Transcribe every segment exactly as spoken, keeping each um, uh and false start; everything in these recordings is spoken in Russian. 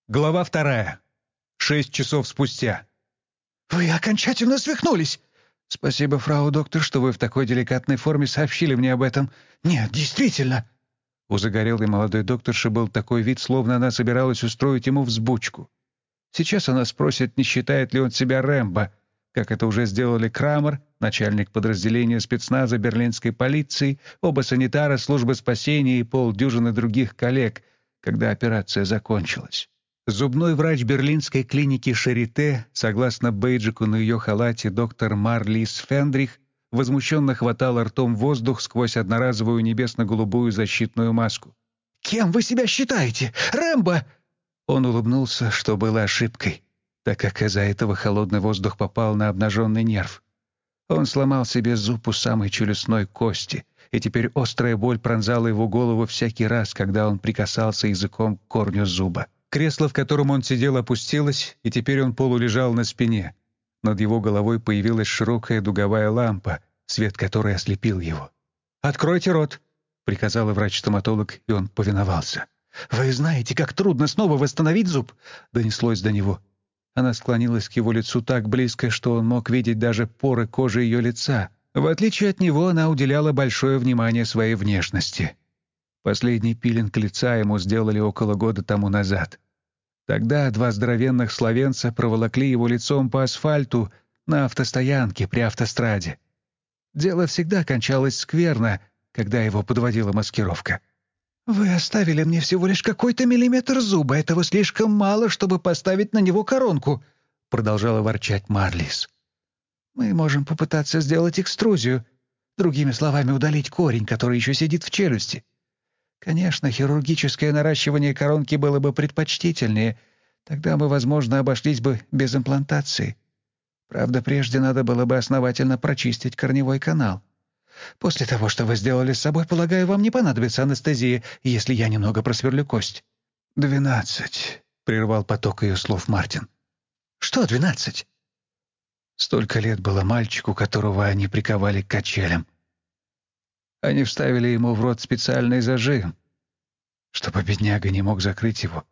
Глава вторая. Шесть часов спустя. «Вы окончательно свихнулись!» «Спасибо, фрау доктор, что вы в такой деликатной форме сообщили мне об этом. Нет, действительно!» У загорелой молодой докторши был такой вид, словно она собиралась устроить ему взбучку. Сейчас она спросит, не считает ли он себя Рэмбо, как это уже сделали Крамер, начальник подразделения спецназа берлинской полиции, оба санитара службы спасения и полдюжины других коллег, когда операция закончилась. Зубной врач берлинской клиники Шарите, согласно бейджику на ее халате доктор Марлис Фендрих, возмущенно хватал ртом воздух сквозь одноразовую небесно-голубую защитную маску. «Кем вы себя считаете? Рэмбо!» Он улыбнулся, что было ошибкой, так как из-за этого холодный воздух попал на обнаженный нерв. Он сломал себе зуб у самой челюстной кости, и теперь острая боль пронзала его голову всякий раз, когда он прикасался языком к корню зуба. Кресло, в котором он сидел, опустилось, и теперь он полулежал на спине. Над его головой появилась широкая дуговая лампа, свет которой ослепил его. «Откройте рот!» — приказала врач-стоматолог, и он повиновался. «Вы знаете, как трудно снова восстановить зуб?» — донеслось до него. Она склонилась к его лицу так близко, что он мог видеть даже поры кожи ее лица. В отличие от него, она уделяла большое внимание своей внешности. Последний пилинг лица ему сделали около года тому назад. Тогда два здоровенных словенца проволокли его лицом по асфальту на автостоянке при автостраде. Дело всегда кончалось скверно, когда его подводила маскировка. «Вы оставили мне всего лишь какой-то миллиметр зуба. Этого слишком мало, чтобы поставить на него коронку», — продолжала ворчать Марлис. «Мы можем попытаться сделать экструзию, другими словами, удалить корень, который еще сидит в челюсти. Конечно, хирургическое наращивание коронки было бы предпочтительнее. Тогда мы, возможно, обошлись бы без имплантации. Правда, прежде надо было бы основательно прочистить корневой канал. После того, что вы сделали с собой, полагаю, вам не понадобится анестезия, если я немного просверлю кость». «Двенадцать», — прервал поток ее слов Мартин. «Что двенадцать?» Столько лет было мальчику, которого они приковали к качелям. Они вставили ему в рот специальный зажим, чтобы бедняга не мог закрыть его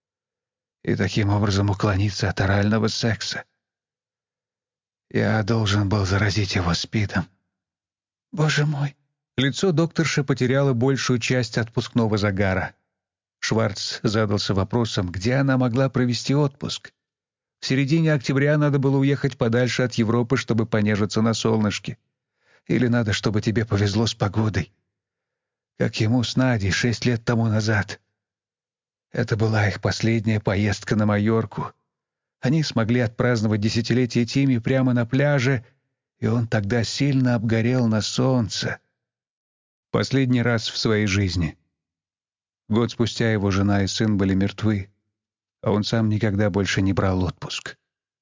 и таким образом уклониться от орального секса. Я должен был заразить его СПИДом. Боже мой! Лицо докторши потеряло большую часть отпускного загара. Шварц задался вопросом, где она могла провести отпуск. В середине октября надо было уехать подальше от Европы, чтобы понежиться на солнышке. Или надо, чтобы тебе повезло с погодой. Как ему с Надей шесть лет тому назад. Это была их последняя поездка на Майорку. Они смогли отпраздновать десятилетие Тимми прямо на пляже, и он тогда сильно обгорел на солнце. Последний раз в своей жизни. Год спустя его жена и сын были мертвы, а он сам никогда больше не брал отпуск.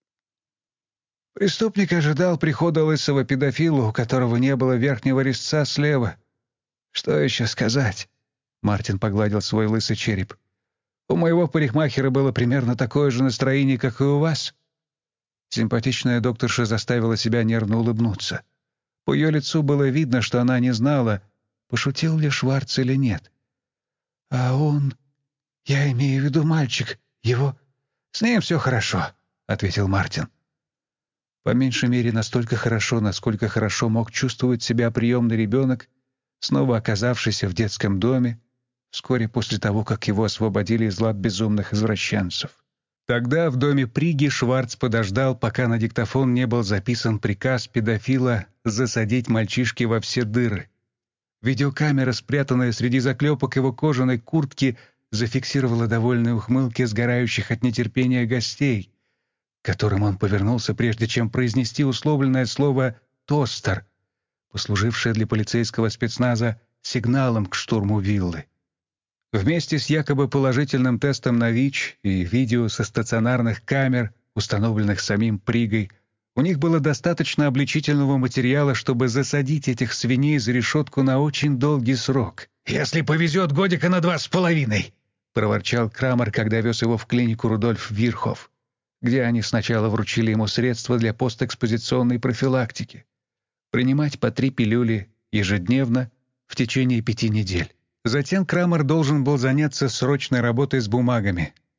Преступник ожидал прихода лысого педофила, у которого не было верхнего резца слева. Что еще сказать? Мартин погладил свой лысый череп. У моего парикмахера было примерно такое же настроение, как и у вас. Симпатичная докторша заставила себя нервно улыбнуться. По ее лицу было видно, что она не знала, пошутил ли Шварц или нет. «А он... Я имею в виду мальчик. Его... С ним все хорошо», — ответил Мартин. По меньшей мере настолько хорошо, насколько хорошо мог чувствовать себя приемный ребенок, снова оказавшийся в детском доме, вскоре после того, как его освободили из лап безумных извращенцев. Тогда в доме Приги Шварц подождал, пока на диктофон не был записан приказ педофила засадить мальчишки во все дыры. Видеокамера, спрятанная среди заклепок его кожаной куртки, зафиксировала довольные ухмылки сгорающих от нетерпения гостей, к которым он повернулся, прежде чем произнести условленное слово «тостер», послужившее для полицейского спецназа сигналом к штурму виллы. Вместе с якобы положительным тестом на ВИЧ и видео со стационарных камер, установленных самим Пригой, у них было достаточно обличительного материала, чтобы засадить этих свиней за решетку на очень долгий срок. «Если повезет, годика на два с половиной», — проворчал Крамер, когда вез его в клинику Рудольф Вирхоф, где они сначала вручили ему средства для постэкспозиционной профилактики. Принимать по три пилюли ежедневно в течение пяти недель. Затем Крамер должен был заняться срочной работой с бумагами,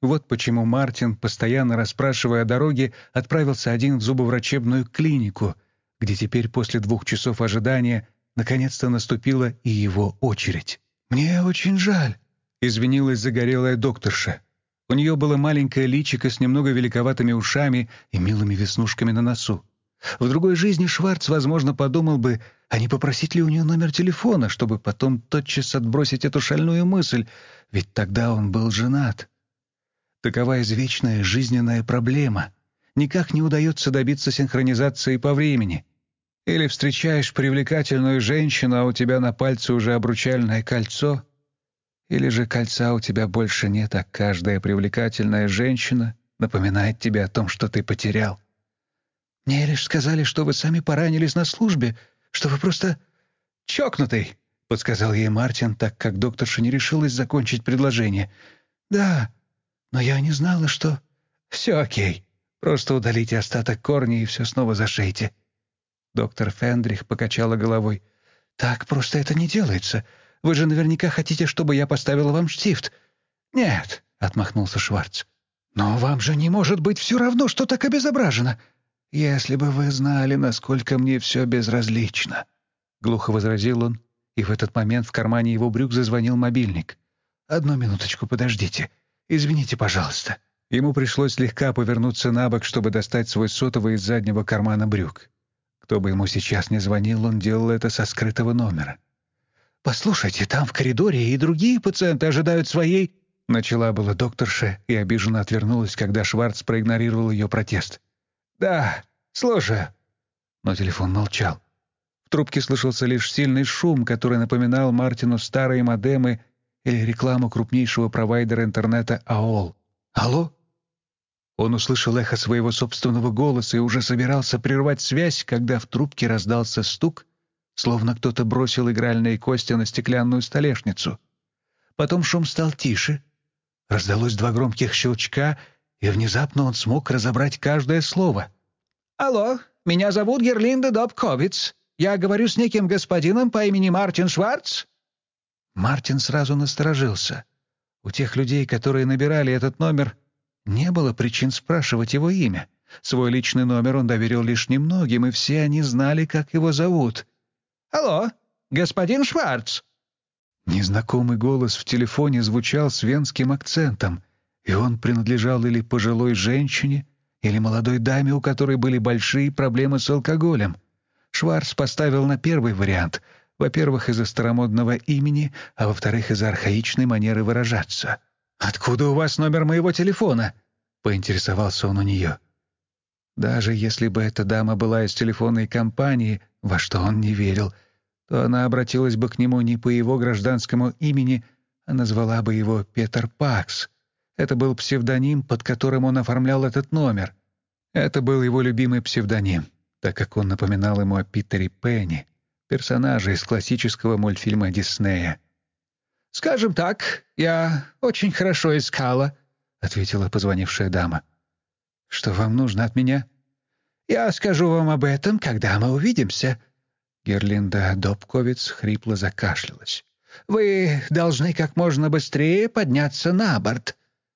Вот почему Мартин, постоянно расспрашивая о дороге, отправился один в зубоврачебную клинику, где теперь после двух часов ожидания наконец-то наступила и его очередь. «Мне очень жаль», — извинилась загорелая докторша. У нее было маленькое личико с немного великоватыми ушами и милыми веснушками на носу. В другой жизни Шварц, возможно, подумал бы, а не попросить ли у нее номер телефона, чтобы потом тотчас отбросить эту шальную мысль, ведь тогда он был женат. Такова извечная жизненная проблема. Никак не удается добиться синхронизации по времени. Или встречаешь привлекательную женщину, а у тебя на пальце уже обручальное кольцо, или же кольца у тебя больше нет, а каждая привлекательная женщина напоминает тебе о том, что ты потерял. «Мне лишь сказали, что вы сами поранились на службе, что вы просто чокнутый», — подсказал ей Мартин, так как докторша не решилась закончить предложение. «Да, но я не знала, что...» «Все окей. Просто удалите остаток корня и все снова зашейте». Доктор Фендрих покачала головой. «Так просто это не делается. Вы же наверняка хотите, чтобы я поставила вам штифт». «Нет», — отмахнулся Шварц. «Но вам же не может быть все равно, что так обезображено». «Если бы вы знали, насколько мне все безразлично», — глухо возразил он, и в этот момент в кармане его брюк зазвонил мобильник. «Одну минуточку, подождите. Извините, пожалуйста». Ему пришлось слегка повернуться на бок, чтобы достать свой сотовый из заднего кармана брюк. Кто бы ему сейчас ни звонил, он делал это со скрытого номера. «Послушайте, там в коридоре и другие пациенты ожидают своей...» Начала была докторша и обиженно отвернулась, когда Шварц проигнорировал ее протест. «Да, слушаю». Но телефон молчал. В трубке слышался лишь сильный шум, который напоминал Мартину старые модемы или рекламу крупнейшего провайдера интернета АОЛ. «Алло?» Он услышал эхо своего собственного голоса и уже собирался прервать связь, когда в трубке раздался стук, словно кто-то бросил игральные кости на стеклянную столешницу. Потом шум стал тише. Раздалось два громких щелчка, и внезапно он смог разобрать каждое слово. «Алло, меня зовут Герлинда Добковиц. Я говорю с неким господином по имени Мартин Шварц?» Мартин сразу насторожился. У тех людей, которые набирали этот номер, не было причин спрашивать его имя. Свой личный номер он доверил лишь немногим, и все они знали, как его зовут. «Алло, господин Шварц!» Незнакомый голос в телефоне звучал с венским акцентом, и он принадлежал или пожилой женщине, или молодой даме, у которой были большие проблемы с алкоголем. Шварц поставил на первый вариант, во-первых, из-за старомодного имени, а во-вторых, из-за архаичной манеры выражаться. «Откуда у вас номер моего телефона?» — поинтересовался он у нее. Даже если бы эта дама была из телефонной компании, во что он не верил, то она обратилась бы к нему не по его гражданскому имени, а назвала бы его Петер Пакс. Это был псевдоним, под которым он оформлял этот номер. Это был его любимый псевдоним, так как он напоминал ему о Питере Пенни, персонаже из классического мультфильма Диснея. «Скажем так, я очень хорошо искала», — ответила позвонившая дама. «Что вам нужно от меня?» «Я скажу вам об этом, когда мы увидимся». Герлинда Добковиц хрипло закашлялась. «Вы должны как можно быстрее подняться на борт».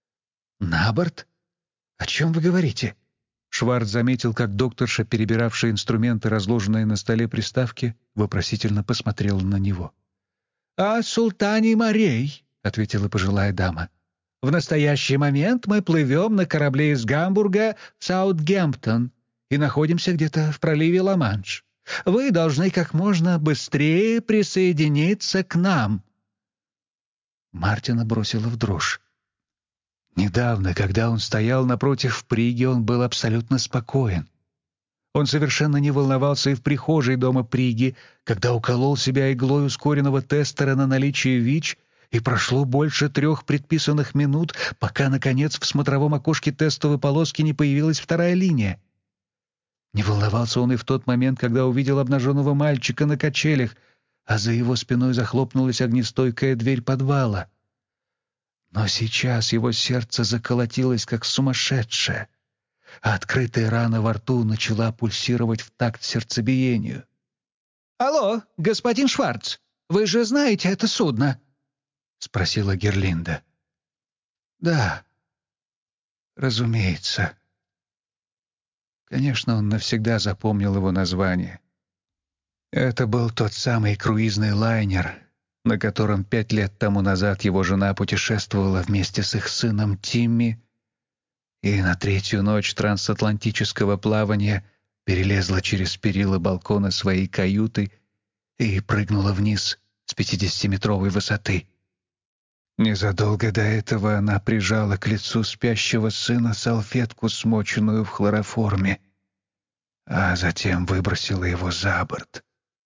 «На борт? О чем вы говорите?» Шварц заметил, как докторша, перебиравшая инструменты, разложенные на столе приставки, вопросительно посмотрела на него. «О султане морей», — ответила пожилая дама. «В настоящий момент мы плывем на корабле из Гамбурга в Саутгемптон и находимся где-то в проливе Ла-Манш. Вы должны как можно быстрее присоединиться к нам». Мартина бросила в дрожь. Недавно, когда он стоял напротив Приги, он был абсолютно спокоен. Он совершенно не волновался и в прихожей дома Приги, когда уколол себя иглой ускоренного тестера на наличие ВИЧ, и прошло больше трех предписанных минут, пока, наконец, в смотровом окошке тестовой полоски не появилась вторая линия. Не волновался он и в тот момент, когда увидел обнаженного мальчика на качелях, а за его спиной захлопнулась огнестойкая дверь подвала. Но сейчас его сердце заколотилось, как сумасшедшее, а открытая рана во рту начала пульсировать в такт сердцебиению. «Алло, господин Шварц, вы же знаете это судно?» — спросила Герлинда. «Да, Разумеется. Конечно, он навсегда запомнил его название. Это был тот самый круизный лайнер, на котором пять лет тому назад его жена путешествовала вместе с их сыном Тимми, и на третью ночь трансатлантического плавания перелезла через перила балкона своей каюты и прыгнула вниз с пятидесятиметровой высоты. Незадолго до этого она прижала к лицу спящего сына салфетку, смоченную в хлороформе, а затем выбросила его за борт.